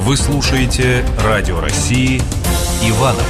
Вы слушаете Радио России Иваново.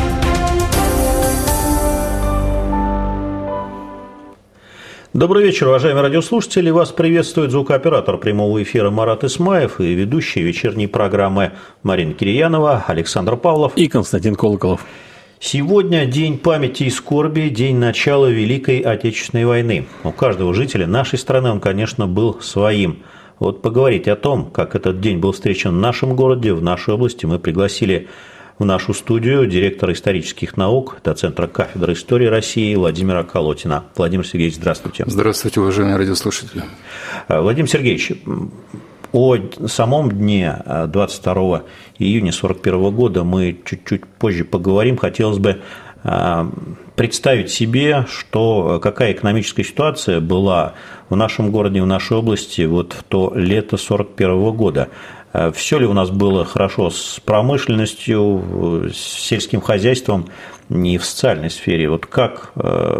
Добрый вечер, уважаемые радиослушатели. Вас приветствует звукооператор прямого эфира Марат Исмаев и ведущие вечерней программы Марина Кирьянова, Александр Павлов и Константин Колоколов. Сегодня день памяти и скорби, день начала Великой Отечественной войны. У каждого жителя нашей страны он, конечно, был своим. Вот поговорить о том, как этот день был встречен в нашем городе, в нашей области, мы пригласили в нашу студию директора исторических наук, доцентра кафедры истории России Владимира Колотина. Владимир Сергеевич, здравствуйте. Здравствуйте, уважаемые радиослушатели. Владимир Сергеевич, о самом дне 22 июня 1941 года мы чуть-чуть позже поговорим. Хотелось бы представить себе, какая экономическая ситуация была в нашем городе, в нашей области вот в то лето 1941 года. Все ли у нас было хорошо с промышленностью, с сельским хозяйством и в социальной сфере? Вот как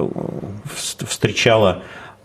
встречал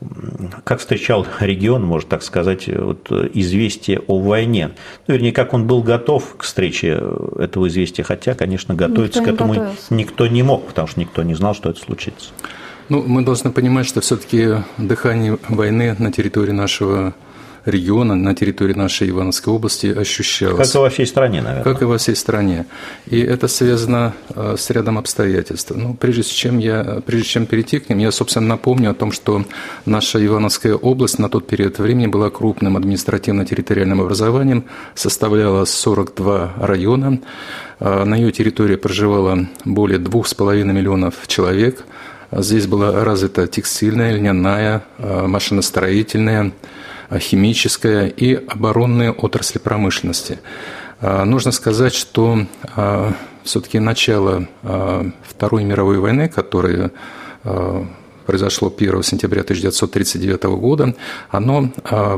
регион, можно так сказать, вот известие о войне? Ну, вернее, как он был готов к встрече этого известия, хотя, конечно, готовиться к этому никто не мог, потому что никто не знал, что это случится. Ну, мы должны понимать, что все-таки дыхание войны на территории нашего региона, на территории нашей Ивановской области ощущалось. Как и во всей стране, наверное. Как и во всей стране. И это связано с рядом обстоятельств. Ну, прежде чем перейти к ним, я, собственно, напомню о том, что наша Ивановская область на тот период времени была крупным административно-территориальным образованием, составляла 42 района. На ее территории проживало более 2,5 миллионов человек. Здесь была развита текстильная, льняная, машиностроительная, химическая и оборонные отрасли промышленности. Нужно сказать, что все-таки начало Второй мировой войны, которая произошло 1 сентября 1939 года, оно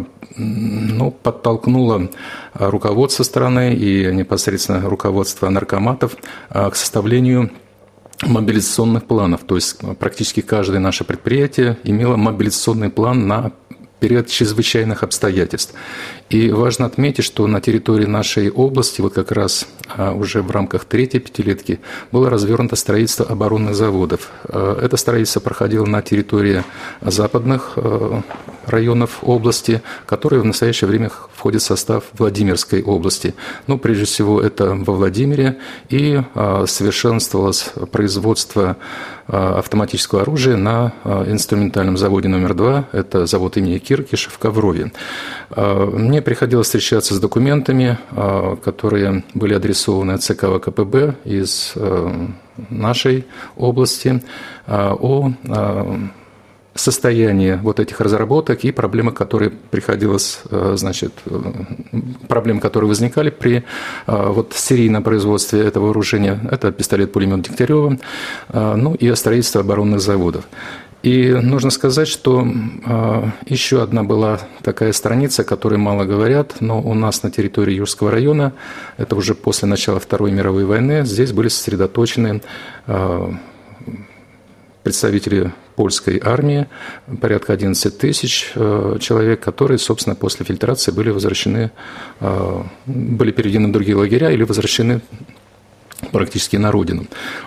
подтолкнуло руководство страны и непосредственно руководство наркоматов к составлению мобилизационных планов. То есть практически каждое наше предприятие имело мобилизационный план на период чрезвычайных обстоятельств. И важно отметить, что на территории нашей области, вот как раз уже в рамках третьей пятилетки, было развернуто строительство оборонных заводов. Это строительство проходило на территории западных районов области, которые в настоящее время входят в состав Владимирской области. Ну, прежде всего, это во Владимире, и совершенствовалось производство автоматического оружия на инструментальном заводе номер 2, это завод имени Киркиша в Коврове. Мне приходилось встречаться с документами, которые были адресованы ЦК ВКПБ из нашей области о состояние вот этих разработок и проблемы, которые возникали при серийном производстве этого вооружения. Это пистолет-пулемет Дегтярева, и строительство оборонных заводов. И нужно сказать, что еще одна была такая страница, о которой мало говорят, но у нас на территории Южского района, это уже после начала Второй мировой войны, здесь были сосредоточены представители польской армии, порядка 11 тысяч человек, которые, собственно, после фильтрации были переведены в другие лагеря или возвращены практически на родину.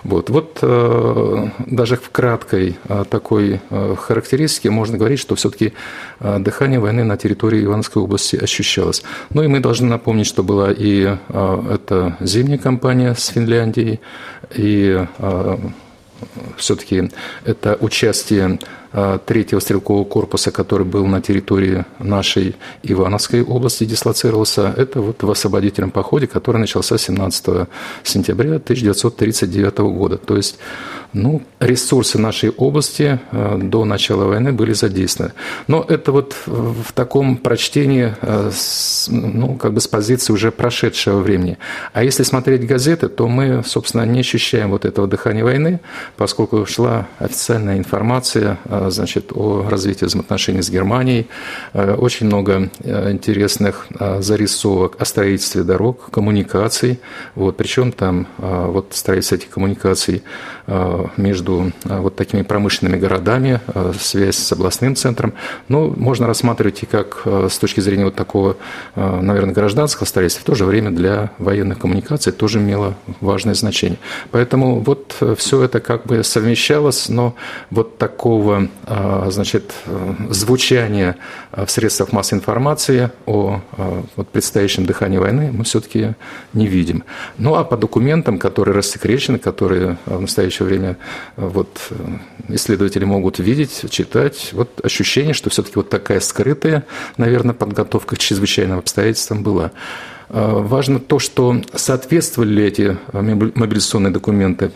Даже в краткой такой характеристике можно говорить, что все-таки дыхание войны на территории Ивановской области ощущалось. Ну и мы должны напомнить, что была и эта зимняя кампания с Финляндией, и все-таки это участие 3-го стрелкового корпуса, который был на территории нашей Ивановской области, дислоцировался, это в освободительном походе, который начался 17 сентября 1939 года. То есть ресурсы нашей области до начала войны были задействованы. Но это в таком прочтении, с позиции уже прошедшего времени. А если смотреть газеты, то мы, собственно, не ощущаем этого дыхания войны, поскольку шла официальная информация значит, о развитии взаимоотношений с Германией. Очень много интересных зарисовок о строительстве дорог, коммуникаций. Вот, причем там вот строительство этих коммуникаций между вот такими промышленными городами, связь с областным центром. Ну, можно рассматривать и как с точки зрения вот такого, наверное, гражданского строительства, в то же время для военных коммуникаций тоже имело важное значение. Поэтому вот все это как бы совмещалось, но вот такого, значит, звучания в средствах массовой информации о вот предстоящем дыхании войны мы все-таки не видим. Ну, а по документам, которые рассекречены, которые в настоящее время вот исследователи могут видеть, читать, вот ощущение, что все-таки вот такая скрытая, наверное, подготовка к чрезвычайным обстоятельствам была. Важно то, что соответствовали ли эти мобилизационные документы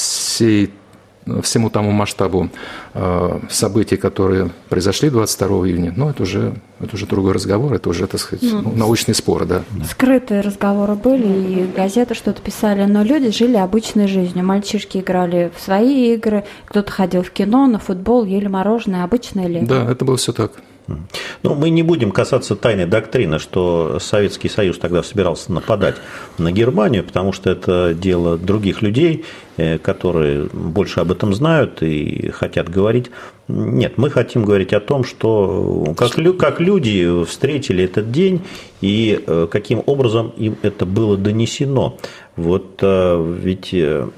всему тому масштабу событий, которые произошли 22 июня, но это уже другой разговор, это уже, так сказать, научные споры, да. Скрытые разговоры были, и газеты что-то писали, но люди жили обычной жизнью. Мальчишки играли в свои игры, кто-то ходил в кино, на футбол, ели мороженое, обычное лето. Да, это было все так. Ну, мы не будем касаться тайной доктрины, что Советский Союз тогда собирался нападать на Германию, потому что это дело других людей, которые больше об этом знают и хотят говорить. Нет, мы хотим говорить о том, что как люди встретили этот день и каким образом им это было донесено. Вот ведь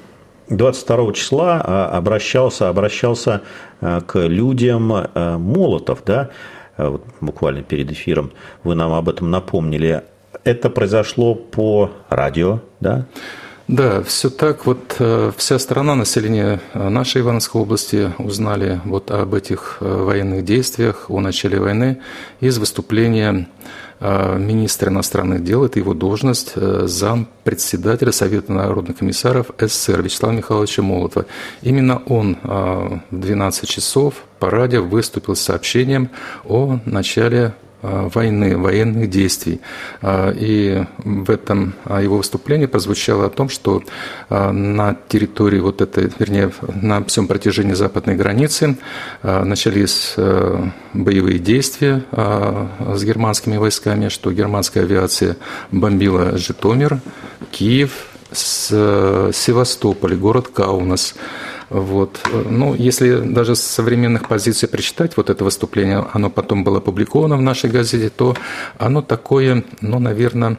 22 числа обращался к людям Молотов, да, вот буквально перед эфиром вы нам об этом напомнили. Это произошло по радио, да? Да, все так. Вот вся страна, население нашей Ивановской области узнали вот об этих военных действиях, о начале войны из выступления министра иностранных дел, это его должность, зампредседателя Совета народных комиссаров СССР Вячеслава Михайловича Молотова. Именно он в 12 часов по радио выступил с сообщением о начале войны, военных действий. И в этом его выступлении прозвучало о том, что на территории вот этой, вернее, на всем протяжении западной границы начались боевые действия с германскими войсками, что германская авиация бомбила Житомир, Киев, Севастополь, город Каунас. Вот. Ну, если даже с современных позиций прочитать вот это выступление, оно потом было опубликовано в нашей газете, то оно такое, ну, наверное,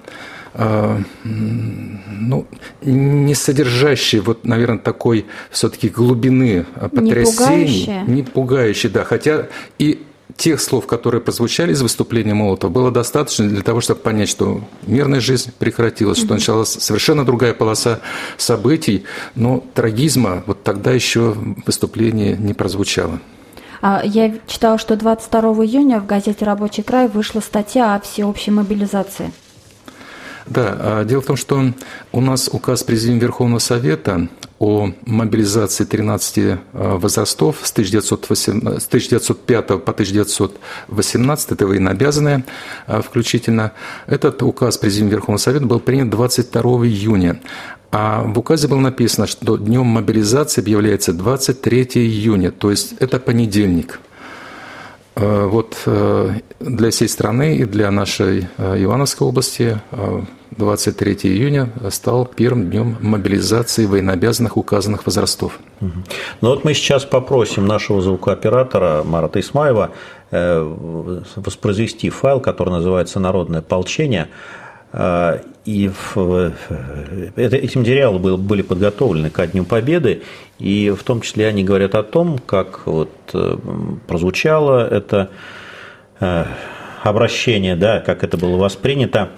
не содержащее, вот, наверное, такой все-таки глубины потрясений. Не пугающее, да. Хотя и тех слов, которые прозвучали из выступления Молотова, было достаточно для того, чтобы понять, что мирная жизнь прекратилась, что началась совершенно другая полоса событий, но трагизма вот тогда еще в выступлении не прозвучало. Я читала, что 22 июня в газете «Рабочий край» вышла статья о всеобщей мобилизации. Да, дело в том, что у нас указ Президиума Верховного Совета о мобилизации 13 возрастов с 1905 по 1918, это военнообязанные включительно. Этот указ Президиума Верховного Совета был принят 22 июня. А в указе было написано, что днем мобилизации объявляется 23 июня, то есть это понедельник. Вот для всей страны и для нашей Ивановской области 23 июня стал первым днем мобилизации военнообязанных указанных возрастов. Ну вот мы сейчас попросим нашего звукооператора Марата Исмаева воспроизвести файл, который называется «Народное ополчение». И эти материалы были подготовлены ко Дню Победы, и в том числе они говорят о том, как вот прозвучало это обращение, да, как это было воспринято.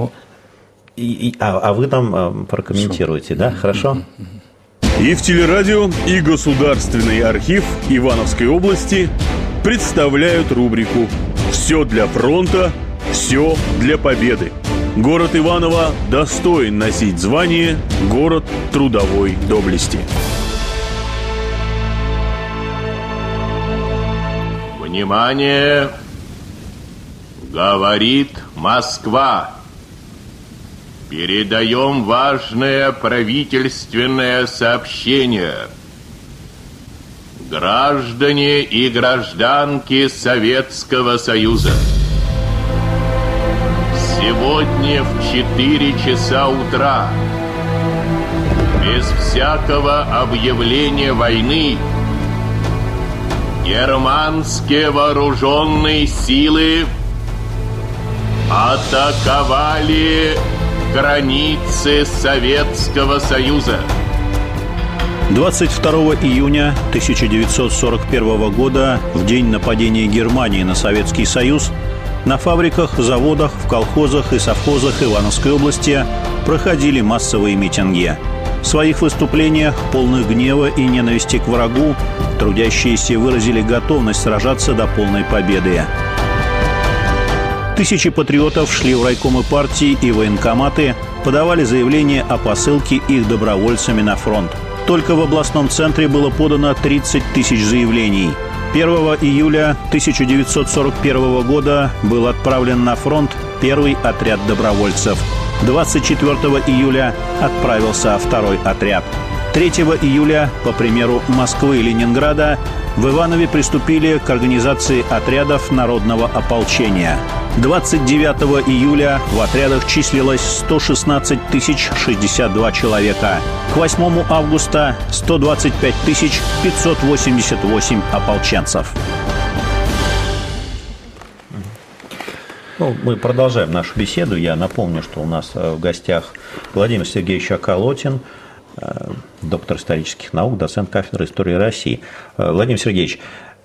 А вы там прокомментируете, да? Хорошо? И в телерадио, и Государственный архив Ивановской области представляют рубрику «Все для фронта, все для победы». Город Иваново достоин носить звание «Город трудовой доблести». Внимание! Говорит Москва. Передаем важное правительственное сообщение. граждане и гражданки Советского Союза, сегодня в 4 часа утра, без всякого объявления войны, германские вооруженные силы атаковали границы Советского Союза. 22 июня 1941 года, в день нападения Германии на Советский Союз, на фабриках, заводах, в колхозах и совхозах Ивановской области проходили массовые митинги. В своих выступлениях, полных гнева и ненависти к врагу, трудящиеся выразили готовность сражаться до полной победы. Тысячи патриотов шли в райкомы партии и военкоматы, подавали заявления о посылке их добровольцами на фронт. Только в областном центре было подано 30 тысяч заявлений. 1 июля 1941 года был отправлен на фронт первый отряд добровольцев. 24 июля отправился второй отряд. 3 июля, по примеру Москвы и Ленинграда, в Иванове приступили к организации отрядов народного ополчения. 29 июля в отрядах числилось 116 062 человека. К 8 августа 125 588 ополченцев. Мы продолжаем нашу беседу. Я напомню, что у нас в гостях Владимир Сергеевич Околотин, доктор исторических наук, доцент кафедры истории России. Владимир Сергеевич,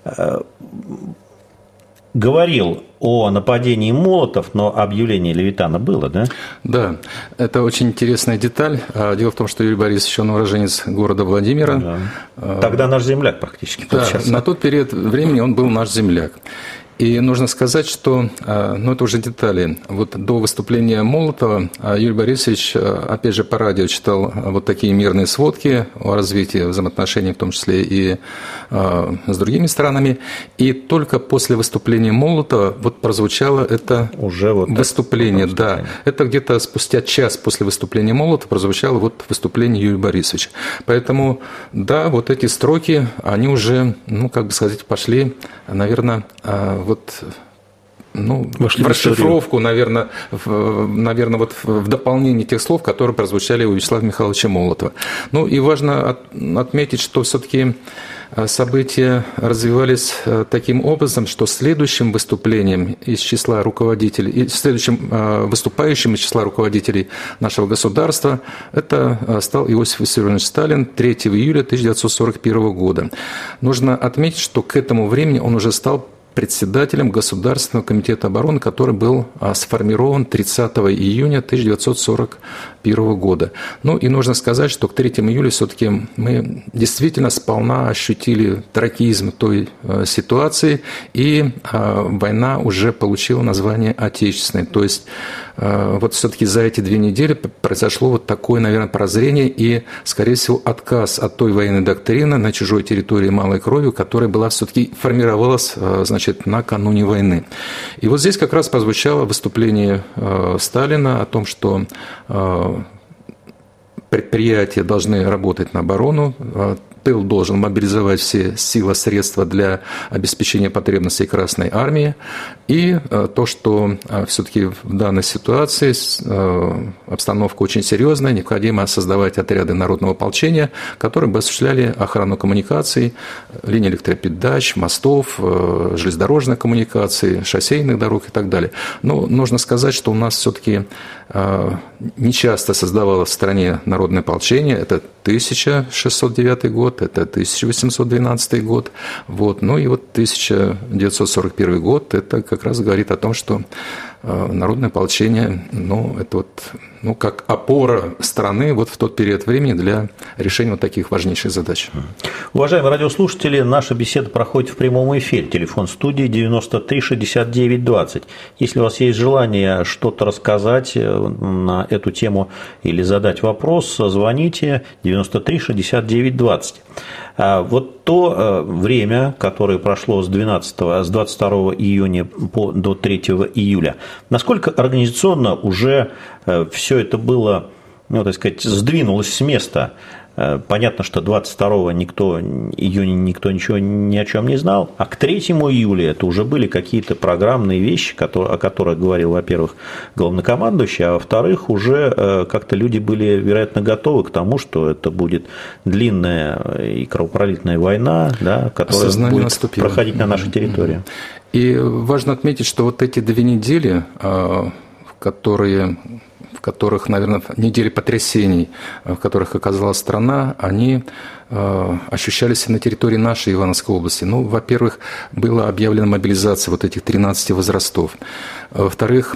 говорил о нападении молотов, но объявление Левитана было, да? Да, это очень интересная деталь. Дело в том, что Юрий Борисович, он уроженец города Владимира. Да. Тогда наш земляк практически. Да, на тот период времени он был наш земляк. И нужно сказать, что, ну, это уже детали. Вот до выступления Молотова Юрий Борисович, опять же, по радио читал вот такие мирные сводки о развитии взаимоотношений, в том числе и с другими странами. И только после выступления Молотова вот прозвучало это уже вот выступление. Да, это где-то спустя час после выступления Молотова прозвучало вот выступление Юрия Борисовича. Поэтому, да, вот эти строки, они уже, ну, как бы сказать, пошли, наверное, вот, ну, в расшифровку, наверное, вот в дополнение тех слов, которые прозвучали у Вячеслава Михайловича Молотова. Ну, и важно отметить, что все-таки события развивались таким образом, что следующим выступлением из числа руководителей, и следующим выступающим из числа руководителей нашего государства, это стал Иосиф Виссарионович Сталин 3 июля 1941 года. Нужно отметить, что к этому времени он уже стал председателем Государственного комитета обороны, который был сформирован 30 июня 1941 года. Ну и нужно сказать, что к 3 июля все-таки мы действительно сполна ощутили трагизм той ситуации, и война уже получила название Отечественной. То есть вот все-таки за эти 2 недели произошло вот такое, наверное, прозрение и, скорее всего, отказ от той военной доктрины на чужой территории малой кровью, которая была все-таки формировалась, значит, накануне войны. И вот здесь как раз прозвучало выступление Сталина о том, что предприятия должны работать на оборону, тыл должен мобилизовать все силы, средства для обеспечения потребностей Красной Армии. И то, что все-таки в данной ситуации обстановка очень серьезная, необходимо создавать отряды народного ополчения, которые бы осуществляли охрану коммуникаций, линий электропередач, мостов, железнодорожной коммуникации, шоссейных дорог и так далее. Но нужно сказать, что у нас все-таки нечасто создавалось в стране народное ополчение. Это 1609 год, это 1812 год. Вот. Ну и вот 1941 год, это как раз говорит о том, что народное ополчение, ну, это вот, ну, как опора страны вот в тот период времени для решения вот таких важнейших задач. Уважаемые радиослушатели, наша беседа проходит в прямом эфире. Телефон студии 93 69 20. Если у вас есть желание что-то рассказать на эту тему или задать вопрос, звоните 93 69 20. Вот то время, которое прошло с 22 июня до 3 июля, насколько организационно уже все это было, ну, так сказать, сдвинулось с места? понятно, что 22 июня никто ничего ни о чем не знал, а к 3 июля это уже были какие-то программные вещи, о которых говорил, во-первых, главнокомандующий, а во-вторых, уже как-то люди были, вероятно, готовы к тому, что это будет длинная и кровопролитная война, да, которая будет проходить на нашей территории. И важно отметить, что вот эти 2 недели, в которых, наверное, недели потрясений, в которых оказалась страна, они ощущались на территории нашей Ивановской области. Ну, во-первых, была объявлена мобилизация вот этих 13 возрастов. Во-вторых,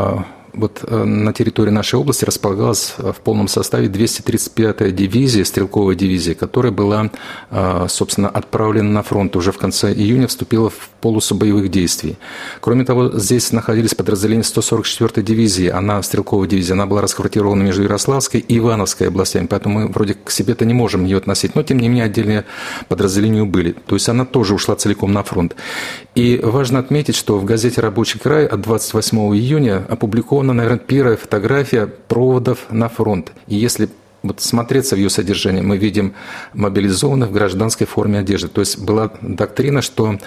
вот на территории нашей области располагалась в полном составе 235-я дивизия, стрелковая дивизия, которая была, собственно, отправлена на фронт. Уже в конце июня вступила в полосу боевых действий. Кроме того, здесь находились подразделения 144-й дивизии, она стрелковая дивизия, она была расквартирована между Ярославской и Ивановской областями, поэтому мы вроде к себе-то не можем ее относить, но тем не менее отдельные подразделения были. То есть она тоже ушла целиком на фронт. И важно отметить, что в газете «Рабочий край» от 28 июня опубликована, наверное, первая фотография проводов на фронт. И если вот смотреться в ее содержание, мы видим мобилизованных в гражданской форме одежды. То есть была доктрина, что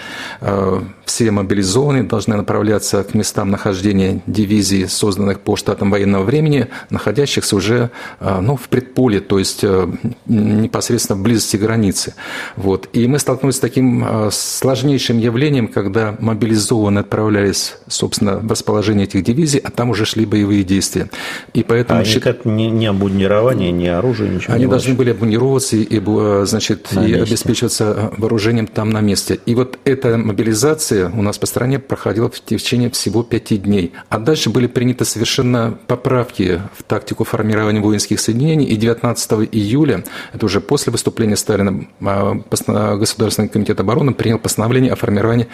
все мобилизованные должны направляться к местам нахождения дивизий, созданных по штатам военного времени, находящихся уже в предполе, то есть непосредственно в близости границы. Вот. И мы столкнулись с таким сложнейшим явлением, когда мобилизованные отправлялись, собственно, в расположение этих дивизий, а там уже шли боевые действия. И поэтому не обмундирование, не оружие, ничего. Они должны были обмундироваться и обеспечиваться вооружением там на месте. И вот эта мобилизация у нас по стране проходила в течение всего 5 дней. А дальше были приняты совершенно поправки в тактику формирования воинских соединений. И 19 июля, это уже после выступления Сталина, Государственный комитет обороны принял постановление о формировании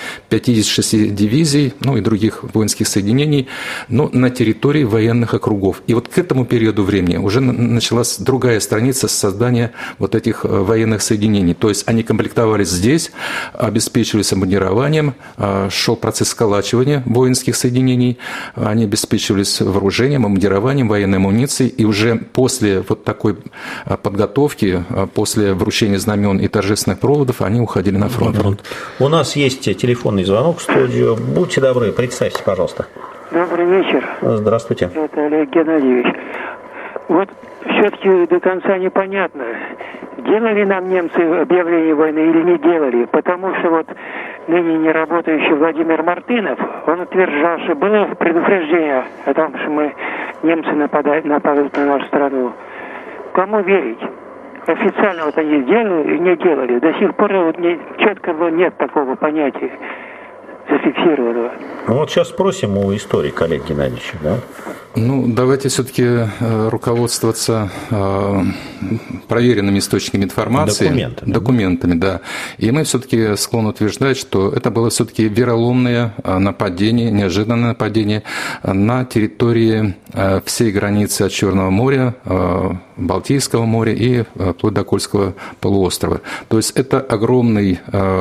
56 дивизий, и других воинских соединений, но на территории военных округов. И вот к этому периоду времени уже началась другая страница создания вот этих военных соединений. То есть они комплектовались здесь, обеспечивались обмундированием, шел процесс сколачивания воинских соединений, они обеспечивались вооружением, обмундированием, военной амуницией, и уже после вот такой подготовки, после вручения знамен и торжественных проводов, они уходили на фронт. У нас есть телефонный звонок в студию. Будьте добры, представьте, пожалуйста. Добрый вечер. Здравствуйте. Это Олег Геннадьевич. Вот все-таки до конца непонятно, делали нам немцы объявление войны или не делали, потому что вот ныне не работающий Владимир Мартынов, он утверждал, что было предупреждение о том, что немцы нападают на нашу страну. Кому верить? Официально вот они делали или не делали? До сих пор вот четко нет такого понятия зафиксированного. Вот сейчас спросим у историка Олега Геннадьевича, да? Давайте все-таки руководствоваться проверенными источниками информации. Документами, да. И мы все-таки склонны утверждать, что это было все-таки вероломное нападение, неожиданное нападение на территории всей границы от Черного моря, Балтийского моря и вплоть до Кольского полуострова. То есть это огромный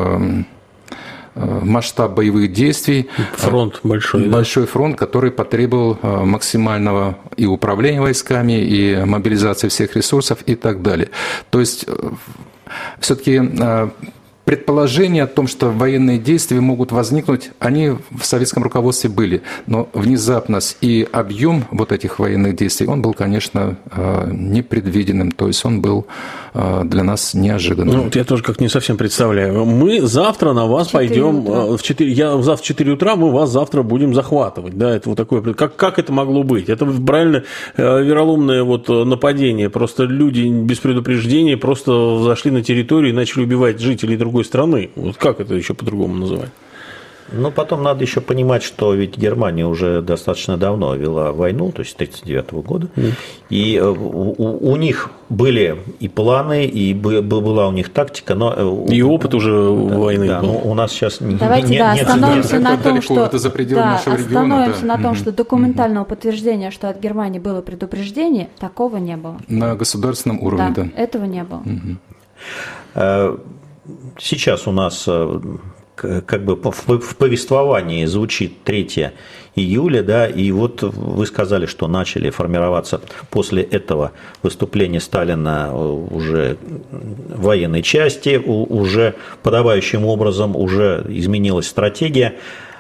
масштаб боевых действий. Фронт большой. Большой фронт, который потребовал максимального и управления войсками, и мобилизации всех ресурсов и так далее. То есть все-таки предположения о том, что военные действия могут возникнуть, они в советском руководстве были. Но внезапность и объем вот этих военных действий, он был, конечно, непредвиденным. То есть он был для нас неожиданным. Я тоже как не совсем представляю. Мы завтра на вас пойдем в 4. Завтра в 4 утра мы вас завтра будем захватывать. Да, это вот такое. Как это могло быть? Это правильно вероломное нападение. Просто люди без предупреждения просто зашли на территорию и начали убивать жителей другой страны. Вот как это еще по-другому называть? Потом надо еще понимать, что ведь Германия уже достаточно давно вела войну, то есть с 1939 года, и у них были и планы, и была у них тактика, но... И опыт уже войны был. Но у нас сейчас остановимся на том, что... Это за пределами нашего региона. Остановимся на том, что документального подтверждения, что от Германии было предупреждение, такого не было. На государственном уровне, да. Этого не было. Сейчас у нас как бы в повествовании звучит 3 июля, да, и вот вы сказали, что начали формироваться после этого выступления Сталина уже военной части, уже подобающим образом уже изменилась стратегия.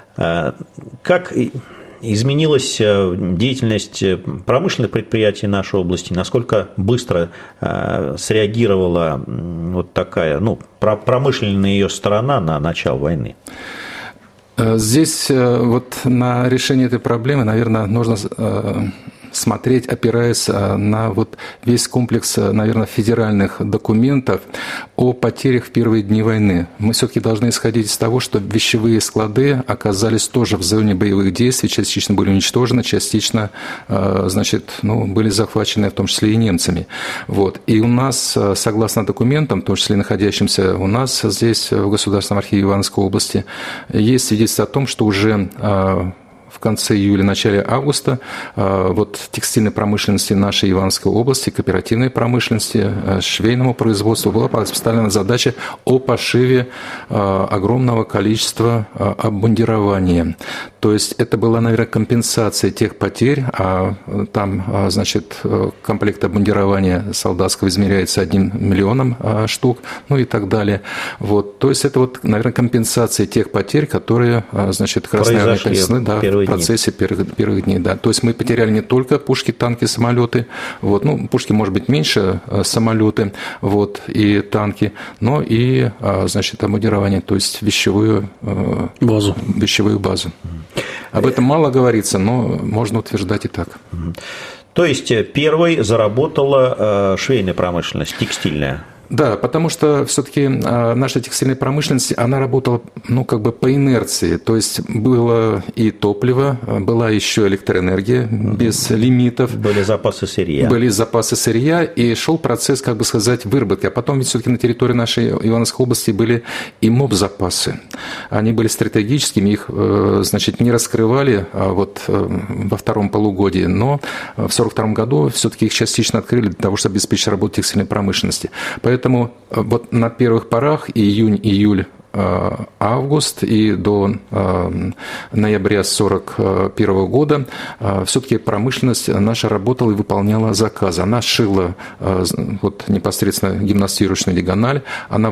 Как изменилась деятельность промышленных предприятий нашей области, насколько быстро среагировала вот такая, промышленная ее сторона на начало войны? Здесь вот на решение этой проблемы, наверное, нужно смотреть, опираясь на вот весь комплекс, наверное, федеральных документов о потерях в первые дни войны. Мы все-таки должны исходить из того, что вещевые склады оказались тоже в зоне боевых действий, частично были уничтожены, частично, были захвачены, в том числе и немцами. Вот. И у нас, согласно документам, в том числе находящимся у нас здесь, в Государственном архиве Ивановской области, есть свидетельство о том, что уже в конце июля, начале августа вот текстильной промышленности нашей Ивановской области, кооперативной промышленности, швейному производству была поставлена задача о пошиве огромного количества обмундирования. То есть это была, наверное, компенсация тех потерь, там, комплект обмундирования солдатского измеряется 1 миллионом штук, и так далее. Вот. То есть это вот, наверное, компенсация тех потерь, которые, Красная Армия понесла, в процессе первых дней. Да. То есть мы потеряли не только пушки, танки, самолеты, пушки, может быть, меньше, самолеты и танки, но и, обмундирование, то есть вещевую базу. Об этом мало говорится, но можно утверждать и так. То есть первой заработала швейная промышленность, текстильная? Да, потому что все-таки наша текстильная промышленность, она работала, по инерции. То есть было и топливо, была еще электроэнергия без лимитов. Были запасы сырья. И шел процесс, выработки. А потом ведь все-таки на территории нашей Ивановской области были и моб-запасы. Они были стратегическими, их, не раскрывали во втором полугодии, но в 1942 году все-таки их частично открыли для того, чтобы обеспечить работу текстильной промышленности. Поэтому вот на первых порах июнь, июль, август и до ноября 1941 года все-таки промышленность наша работала и выполняла заказы. Она шила непосредственно гимнастирующую диагональ, она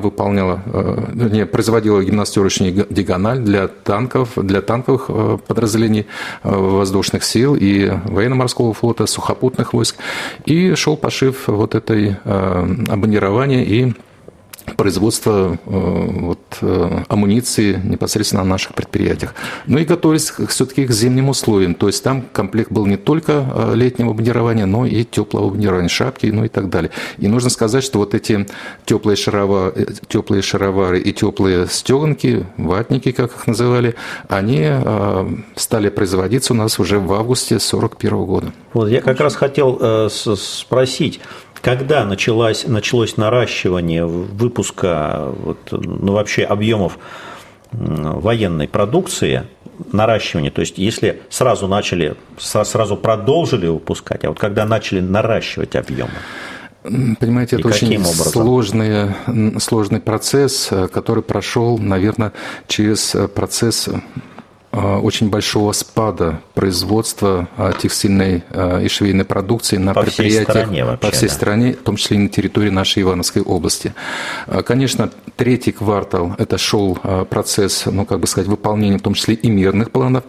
производила гимнастирующую диагональ для танковых подразделений воздушных сил и военно-морского флота, сухопутных войск. И шел пошив этой обмундирования и производство амуниции непосредственно на наших предприятиях. И готовились все-таки к зимним условиям. То есть там комплект был не только летнего обмундирования, но и теплого обмундирования, шапки, и так далее. И нужно сказать, что эти теплые шаровары и теплые стеганки, ватники, как их называли, они стали производиться у нас уже в августе 1941 года. Я как раз хотел спросить, когда началось наращивание выпуска вообще объемов военной продукции, наращивание, то есть если сразу продолжили выпускать, а когда начали наращивать объемы? Понимаете, это очень сложный процесс, который прошел, наверное, через процесс очень большого спада производства текстильной и швейной продукции на предприятиях по всей стране, в том числе и на территории нашей Ивановской области. Конечно, третий квартал – это шел процесс, выполнения в том числе и мирных планов.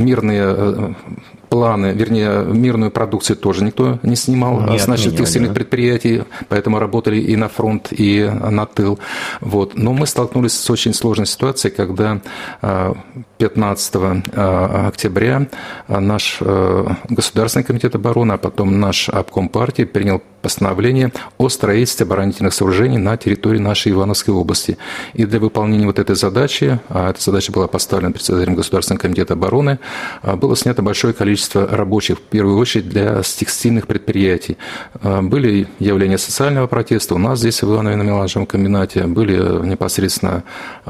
Мирную продукцию тоже никто не снимал с наших текстильных предприятий, поэтому работали и на фронт, и на тыл. Но мы столкнулись с очень сложной ситуацией, когда 15 октября наш Государственный комитет обороны, а потом наш обком партии принял постановление о строительстве оборонительных сооружений на территории нашей Ивановской области. И для выполнения этой задачи, эта задача была поставлена председателем Государственного комитета обороны, было снято большое количество рабочих, в первую очередь для текстильных предприятий. Были явления социального протеста у нас здесь, в Иваново-Меланжевом комбинате, были непосредственно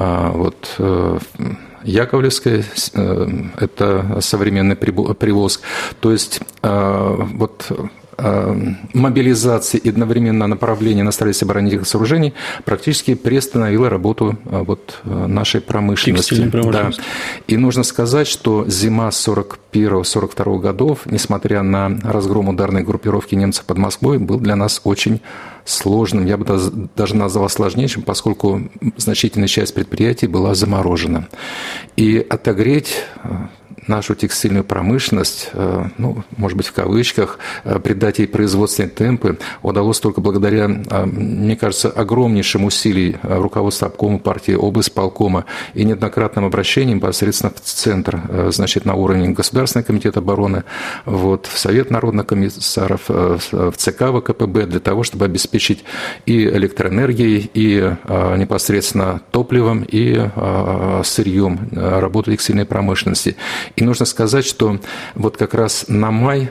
Яковлевская, это современный Приволжск. То есть мобилизации и одновременно направления на строительство оборонительных сооружений практически приостановила работу нашей промышленности. Да. И нужно сказать, что зима 41-42 годов, несмотря на разгром ударной группировки немцев под Москвой, был для нас очень сложным, я бы даже назвал сложнейшим, поскольку значительная часть предприятий была заморожена. И отогреть нашу текстильную промышленность, может быть, в кавычках, придать ей производственные темпы удалось только благодаря, мне кажется, огромнейшим усилиям руководства обкома партии, облсполкома и неоднократным обращениям непосредственно в Центр, значит, на уровне Государственного комитета обороны, в Совет народных комиссаров, в ЦК ВКПБ, для того, чтобы обеспечить и электроэнергией, и непосредственно топливом, и сырьем работу текстильной промышленности. И нужно сказать, что вот как раз на май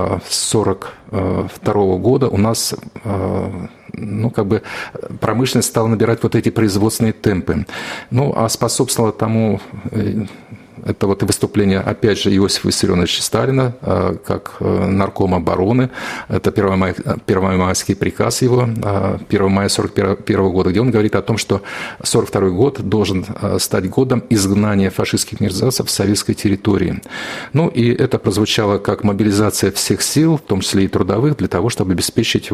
1942 года у нас промышленность стала набирать вот эти производственные темпы. А способствовало тому это и выступление, опять же, Иосифа Виссарионовича Сталина, как наркома обороны. Это первомайский приказ его, 1 мая 1941 года, где он говорит о том, что 1942 год должен стать годом изгнания фашистских мерзавцев с советской территории. И это прозвучало как мобилизация всех сил, в том числе и трудовых, для того, чтобы обеспечить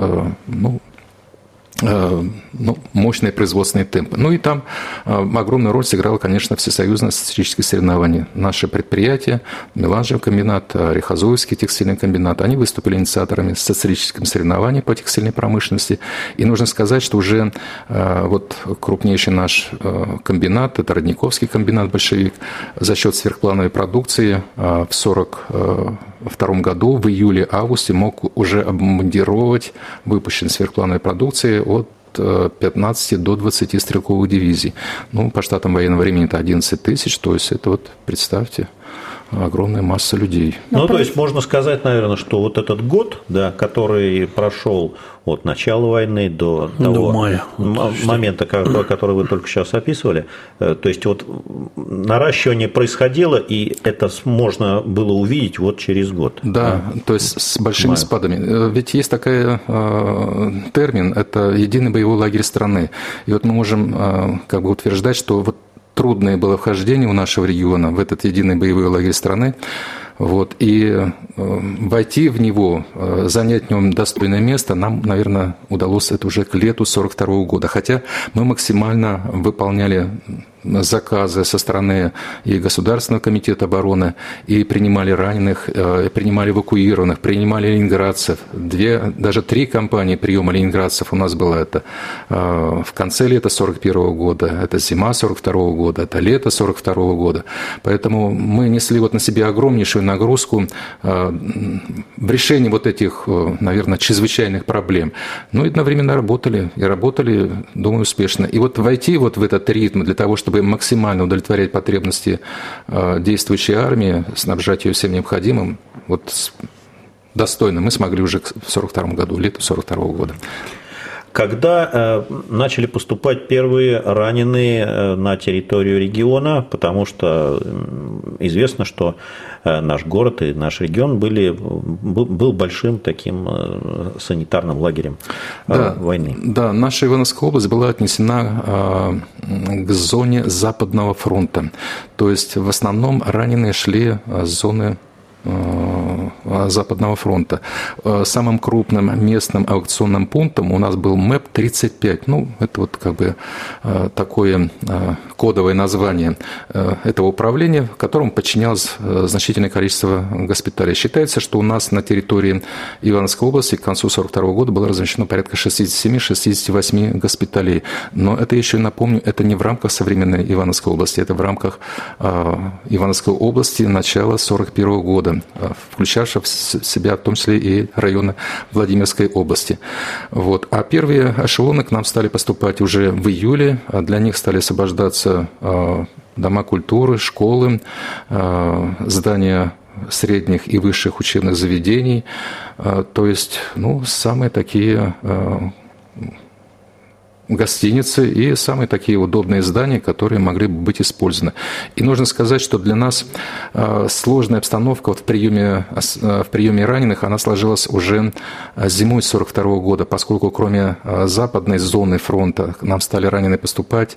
мощные производственные темпы. И там огромную роль сыграло, конечно, всесоюзное социалистическое соревнование. Наши предприятия, Меланжев комбинат, Рихозуевский текстильный комбинат, они выступили инициаторами социалистического соревнования по текстильной промышленности. И нужно сказать, что уже крупнейший наш комбинат, это Родниковский комбинат «Большевик», за счет сверхплановой продукции в 1942 году в июле-августе мог уже обмундировать выпущенной сверхплановой продукции от 15 до 20 стрелковых дивизий. По штатам военного времени это 11 тысяч, то есть это представьте, огромная масса людей. То есть можно сказать, наверное, что вот этот год, который прошел от начала войны до того мая, момента, который вы только сейчас описывали, то есть наращивание происходило, и это можно было увидетить через год. Да, то есть с большими спадами. Ведь есть такой термин, это единый боевой лагерь страны. И мы можем утверждать, что трудное было вхождение у нашего региона в этот единый боевой лагерь страны. И войти в него, занять в нем достойное место, нам, наверное, удалось это уже к лету 1942 года. Хотя мы максимально выполняли заказы со стороны и Государственного комитета обороны, и принимали раненых, принимали эвакуированных, принимали ленинградцев. Даже 3 компании приема ленинградцев у нас было. Это в конце лета 1941 года, это зима 1942 года, это лето 1942 года. Поэтому мы несли на себе огромнейшую нагрузку в решении этих, наверное, чрезвычайных проблем. И одновременно работали, думаю, успешно. И войти в этот ритм для того, чтобы максимально удовлетворять потребности действующей армии, снабжать ее всем необходимым, достойно мы смогли уже в 1942 году, лету 1942 года. Когда начали поступать первые раненые на территорию региона, потому что известно, что наш город и наш регион был большим таким санитарным лагерем войны. Да, наша Ивановская область была отнесена к зоне Западного фронта. То есть в основном раненые шли с зоны Западного фронта. Самым крупным местным аукционным пунктом у нас был МЭП-35. Это такое кодовое название этого управления, которому подчинялось значительное количество госпиталей. Считается, что у нас на территории Ивановской области к концу 1942 года было размещено порядка 67-68 госпиталей. Но это еще, напомню, это не в рамках современной Ивановской области, это в рамках Ивановской области начала 1941 года, включавшего в себя в том числе и районы Владимирской области. А первые эшелоны к нам стали поступать уже в июле, для них стали освобождаться дома культуры, школы, здания средних и высших учебных заведений, то есть самые такие гостиницы и самые такие удобные здания, которые могли бы быть использованы. И нужно сказать, что для нас сложная обстановка вот в приеме раненых, она сложилась уже зимой 1942 года, поскольку кроме западной зоны фронта нам стали раненые поступать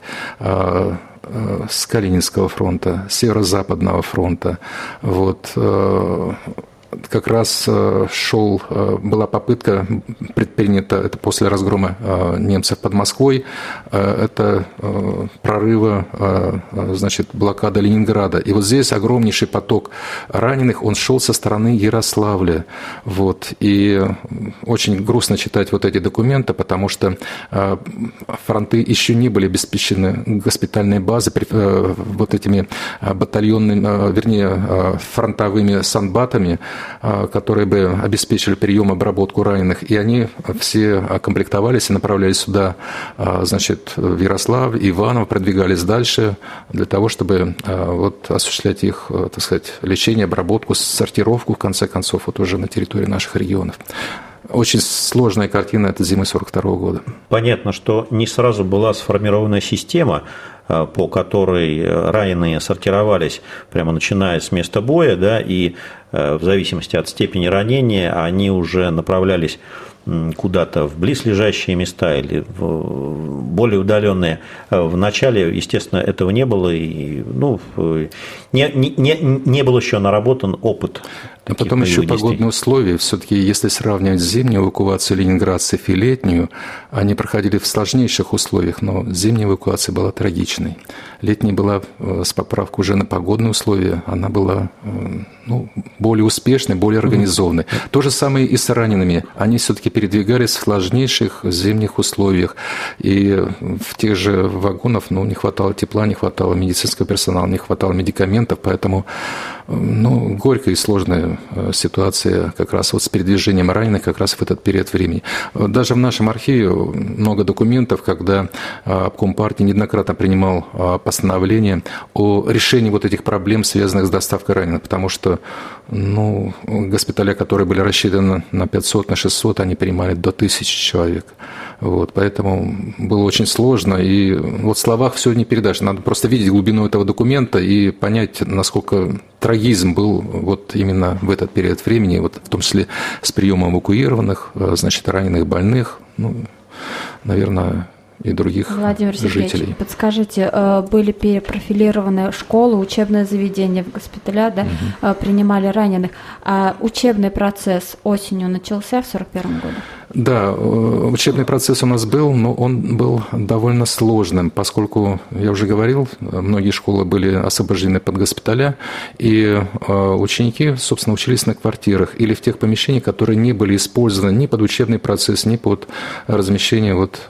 с Калининского фронта, Северо-Западного фронта. Вот. Как раз была попытка предпринята, это после разгрома немцев под Москвой, это прорыва, значит, блокада Ленинграда. И вот здесь огромнейший поток раненых, он шел со стороны Ярославля. Вот. И очень грустно читать вот эти документы, потому что фронты еще не были обеспечены, госпитальные базы вот этими батальонными, вернее, фронтовыми санбатами, которые бы обеспечили прием и обработку раненых. И они все комплектовались и направлялись сюда, значит, в Ярославль, Иваново, продвигались дальше для того, чтобы вот осуществлять их, так сказать, лечение, обработку, сортировку, в конце концов, вот уже на территории наших регионов. Очень сложная картина этой зимы 1942 года. Понятно, что не сразу была сформирована система, по которой раненые сортировались прямо начиная с места боя, да, и в зависимости от степени ранения они уже направлялись куда-то в близлежащие места или в более удаленные. Вначале, естественно, этого не было, и не был еще наработан опыт. А потом еще погодные условия. Все-таки, если сравнивать зимнюю эвакуацию ленинградцев и летнюю, они проходили в сложнейших условиях, но зимняя эвакуация была трагичной. Летняя была с поправкой уже на погодные условия, она была более успешной, более организованной. То же самое и с ранеными. Они все-таки передвигались в сложнейших зимних условиях. И в тех же вагонах не хватало тепла, не хватало медицинского персонала, не хватало медикаментов, поэтому горькая и сложная ситуация как раз вот с передвижением раненых как раз в этот период времени. Даже в нашем архиве много документов, когда обком партии неоднократно принимал постановление о решении вот этих проблем, связанных с доставкой раненых, потому что госпиталя, которые были рассчитаны на 500, на 600, они принимали до 1000 человек. Вот, поэтому было очень сложно, и вот в словах все не передашь. Надо просто видеть глубину этого документа и понять, насколько трагизм был вот именно в этот период времени, вот в том числе с приемом эвакуированных, значит, раненых, больных, наверное, и других Владимир Сергеевич, жителей. Подскажите, были перепрофилированы школы, учебные заведения в госпиталя, да, принимали раненых. А учебный процесс осенью начался в 1941 году? Да, учебный процесс у нас был, но он был довольно сложным, поскольку, я уже говорил, многие школы были освобождены под госпиталя, и ученики, собственно, учились на квартирах или в тех помещениях, которые не были использованы ни под учебный процесс, ни под размещение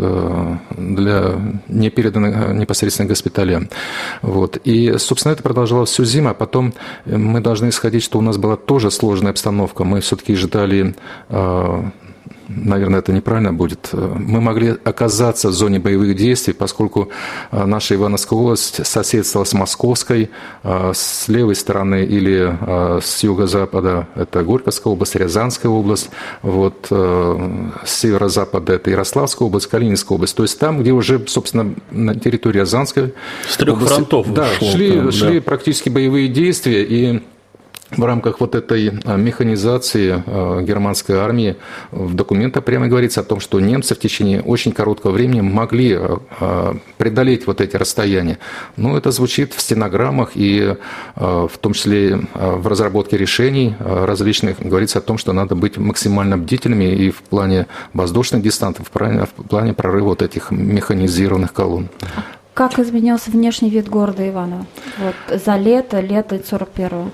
для непереданных непосредственно госпиталям. Вот. И, собственно, это продолжалось всю зиму, а потом мы должны исходить, что у нас была тоже сложная обстановка. Мы все-таки ждали... Наверное, это неправильно будет. Мы могли оказаться в зоне боевых действий, поскольку наша Ивановская область соседствовала с Московской, с левой стороны или с юго-запада это Горьковская область, Рязанская область, вот, с северо-запада это Ярославская область, Калининская область. То есть там, где уже, собственно, на территории Рязанской с трех области, фронтов шли практически боевые действия, и в рамках вот этой механизации германской армии в документах прямо говорится о том, что немцы в течение очень короткого времени могли преодолеть вот эти расстояния. Это звучит в стенограммах и в том числе в разработке решений различных говорится о том, что надо быть максимально бдительными и в плане воздушных десантов, в плане прорыва вот этих механизированных колонн. Как изменился внешний вид города Иваново за лето 1941-го?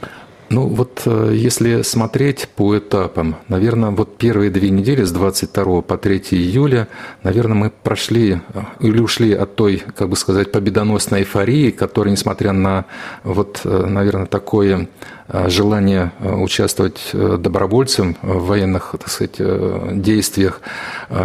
Если смотреть по этапам, наверное, первые 2 недели с 22 по 3 июля, наверное, мы прошли или ушли от той, как бы сказать, победоносной эйфории, которая, несмотря на, наверное, такое желание участвовать добровольцем в военных, так сказать, действиях,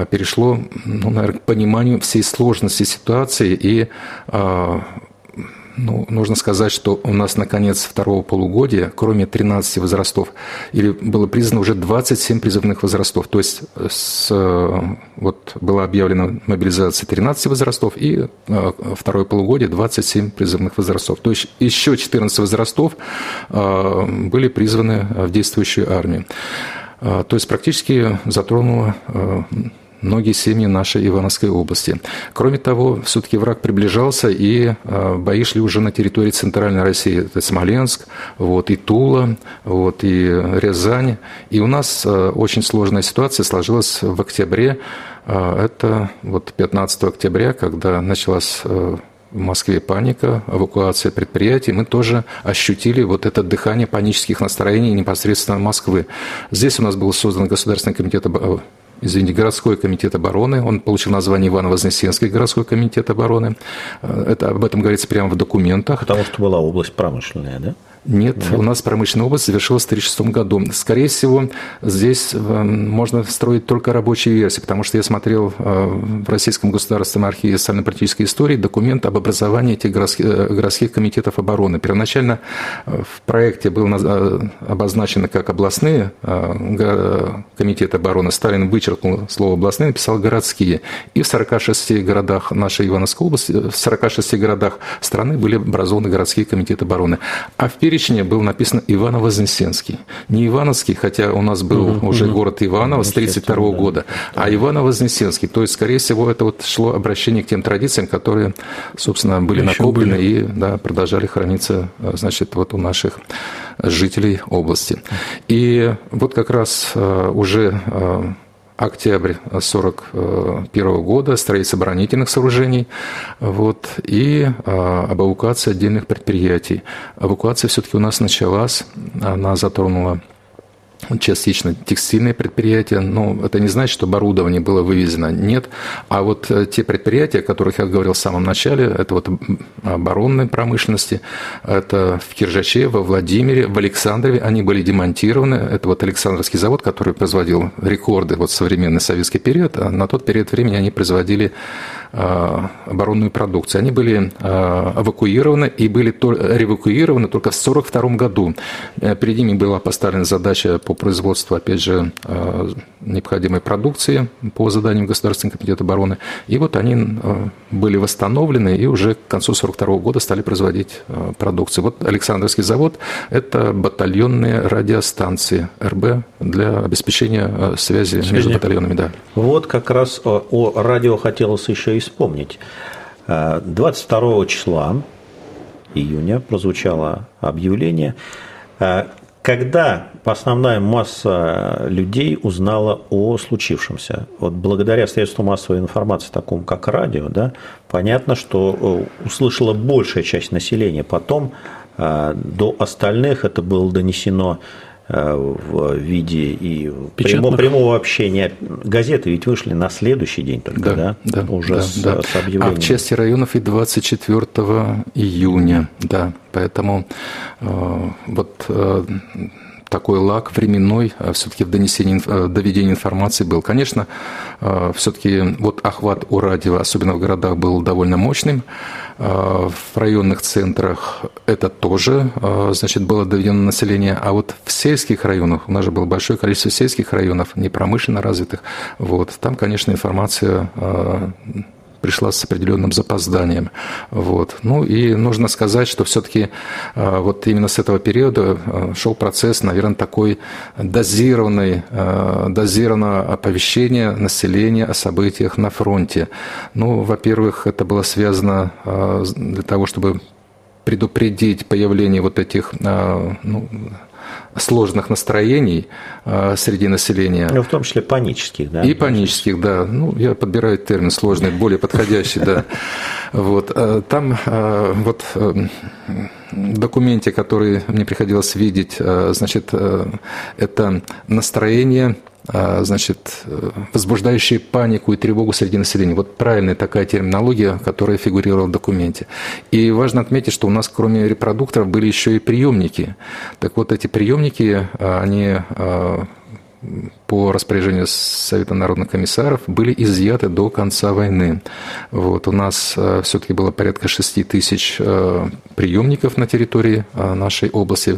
перешло, наверное, к пониманию всей сложности ситуации и нужно сказать, что у нас на конец второго полугодия, кроме 13 возрастов, было признано уже 27 призывных возрастов. То есть была объявлена мобилизация 13 возрастов и второе полугодие 27 призывных возрастов. То есть еще 14 возрастов были призваны в действующую армию. То есть практически затронуло многие семьи нашей Ивановской области. Кроме того, все-таки враг приближался, и бои шли уже на территории Центральной России. Это Смоленск, и Тула, и Рязань. И у нас очень сложная ситуация сложилась в октябре. Это 15 октября, когда началась в Москве паника, эвакуация предприятий, мы тоже ощутили это дыхание панических настроений непосредственно Москвы. Здесь у нас был создан Городской комитет обороны, он получил название Иваново-Вознесенский городской комитет обороны. Об этом говорится прямо в документах. Потому что была область промышленная, да? Нет, у нас промышленная область завершилась в 1936 году. Скорее всего, здесь можно строить только рабочие версии, потому что я смотрел в Российском государственном архиве социально-политической истории документ об образовании этих городских комитетов обороны. Первоначально в проекте было обозначено как областные комитеты обороны. Сталин вычеркнул слово «областные», написал «городские». И в 46 городах нашей Ивановской области, в 46 городах страны были образованы городские комитеты обороны. А в перечне был написан Иваново-Вознесенский. Не Ивановский, хотя у нас был уже город Иваново с 1932 года, а Иваново-Вознесенский. То есть, скорее всего, это шло обращение к тем традициям, которые, собственно, были накоплены и продолжали храниться, у наших жителей области. И как раз уже октябрь 1941 года, строительство оборонительных сооружений, и об эвакуации отдельных предприятий. Эвакуация все-таки у нас началась, она затронула частично текстильные предприятия, но это не значит, что оборудование было вывезено, нет. А те предприятия, о которых я говорил в самом начале, это оборонной промышленности, это в Киржаче, во Владимире, в Александрове, они были демонтированы. Это Александровский завод, который производил рекорды в современный советский период, а на тот период времени они производили оборонную продукцию. Они были эвакуированы и были реэвакуированы только в 1942 году. Перед ними была поставлена задача по производству, опять же, необходимой продукции по заданиям Государственного комитета обороны. И они были восстановлены и уже к концу 1942 года стали производить продукцию. Александровский завод – это батальонные радиостанции РБ для обеспечения связи между батальонами. Да. Как раз о радио хотелось еще и вспомнить. 22 числа июня прозвучало объявление, когда основная масса людей узнала о случившемся. Благодаря средству массовой информации, такому как радио, понятно, что услышала большая часть населения. Потом до остальных это было донесено в виде и прямого общения. Газеты ведь вышли на следующий день только, с объявлением. А в части районов и 24 июня, поэтому такой лаг временной все-таки в доведении информации был. Конечно, все-таки охват у радио, особенно в городах, был довольно мощным. В районных центрах это тоже, было доведено население. А в сельских районах, у нас же было большое количество сельских районов, не промышленно развитых, там, конечно, информация пришла с определенным запозданием. И нужно сказать, что все-таки именно с этого периода шел процесс, наверное, такой дозированного оповещения населения о событиях на фронте. Во-первых, это было связано для того, чтобы предупредить появление этих сложных настроений среди населения. В том числе панических, да? И панических, да. Я подбираю термин сложный, более подходящий, да. Там в документе, который мне приходилось видеть, это настроение, возбуждающие панику и тревогу среди населения. Правильная такая терминология, которая фигурировала в документе. И важно отметить, что у нас кроме репродукторов были еще и приемники. Так эти приемники, они по распоряжению Совета народных комиссаров были изъяты до конца войны. Вот, у нас все-таки было порядка 6 тысяч приемников на территории нашей области,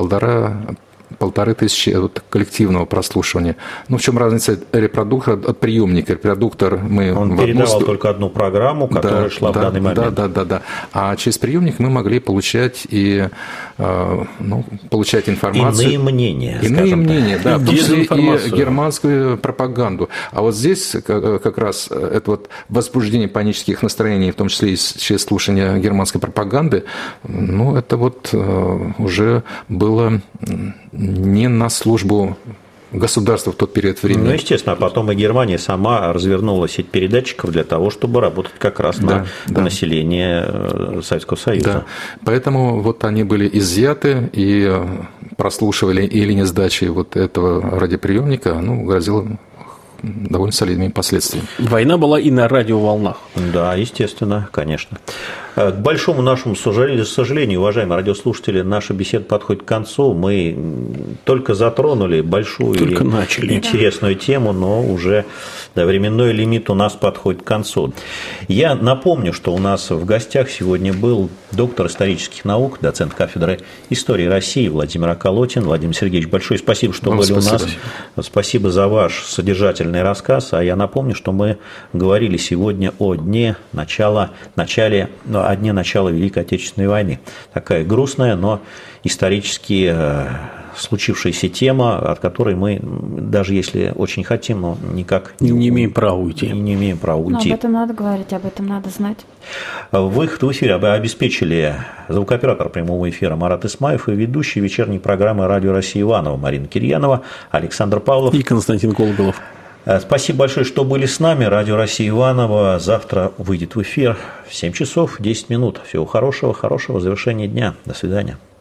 1500 вот коллективного прослушивания. Ну, в чем разница репродуктора от приемника? Репродуктор Он передавал только одну программу, которая шла в данный момент. Да. А через приемник мы могли получать и получать информацию. Иные мнения, да, в том числе и германскую пропаганду. А вот здесь как раз это вот возбуждение панических настроений, в том числе и через слушание германской пропаганды, ну, это вот уже было не на службу государства в тот период времени. Ну, естественно, а потом и Германия сама развернула сеть передатчиков для того, чтобы работать как раз на население Советского Союза. Да. Поэтому вот они были изъяты, и прослушивали или не сдачи вот этого радиоприемника, грозило довольно солидными последствиями. Война была и на радиоволнах. Да, естественно, конечно. К большому нашему сожалению, уважаемые радиослушатели, наша беседа подходит к концу. Мы только затронули большую и интересную тему, но уже временной лимит у нас подходит к концу. Я напомню, что у нас в гостях сегодня был доктор исторических наук, доцент кафедры истории России Владимир Околотин. Владимир Сергеевич, большое спасибо, что были у нас. Спасибо за ваш содержательный рассказ. А я напомню, что мы говорили сегодня о дне начала Великой Отечественной войны. Такая грустная, но исторически случившаяся тема, от которой мы, даже если очень хотим, но никак не имеем права уйти. Не имеем права уйти. Но об этом надо говорить, об этом надо знать. Выход в эфир обеспечили звукооператор прямого эфира Марат Исмаев и ведущий вечерней программы «Радио России» Иванова Марина Кирьянова, Александр Павлов и Константин Колголов. Спасибо большое, что были с нами. Радио России Иваново завтра выйдет в эфир в 7 часов 10 минут. Всего хорошего завершения дня. До свидания.